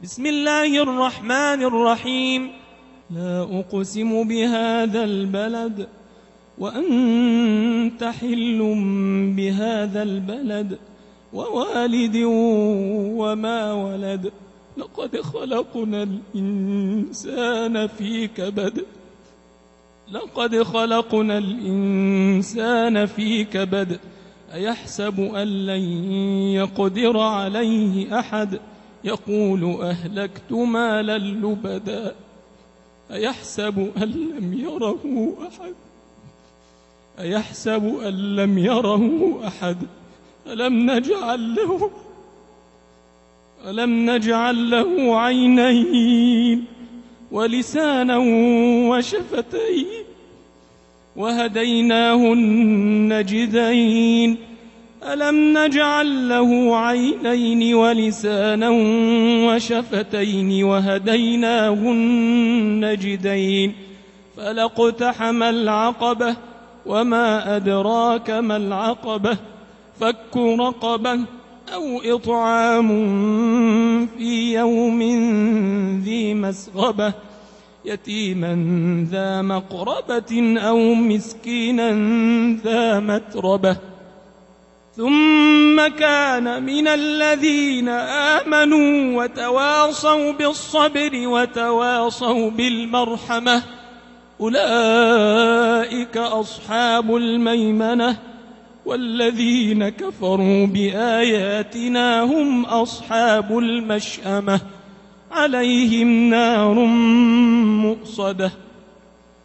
بسم الله الرحمن الرحيم. لا أقسم بهذا البلد وأنت حل بهذا البلد ووالد وما ولد. لقد خلقنا الإنسان في كبد. لقد خلقنا الإنسان في كبد. أيحسب أن لن يقدر عليه أحد. يقول أهلكت مالا لبدا. أيحسب أن لم يره أحد. أيحسب أن لم يره أحد. ألم نجعل له عينين ولسانا وشفتين وهديناه النجدين. ألم نجعل له عينين ولسانا وشفتين وهديناه النجدين. فلاقتحم العقبة وما أدراك ما العقبة. فك رقبة أو إطعام في يوم ذي مسغبة يتيما ذا مقربة أو مسكينا ذا متربة. ثم كان من الذين آمنوا وتواصوا بالصبر وتواصوا بالمرحمة أولئك أصحاب الميمنة. والذين كفروا بآياتنا هم أصحاب المشأمة عليهم نار مؤصدة.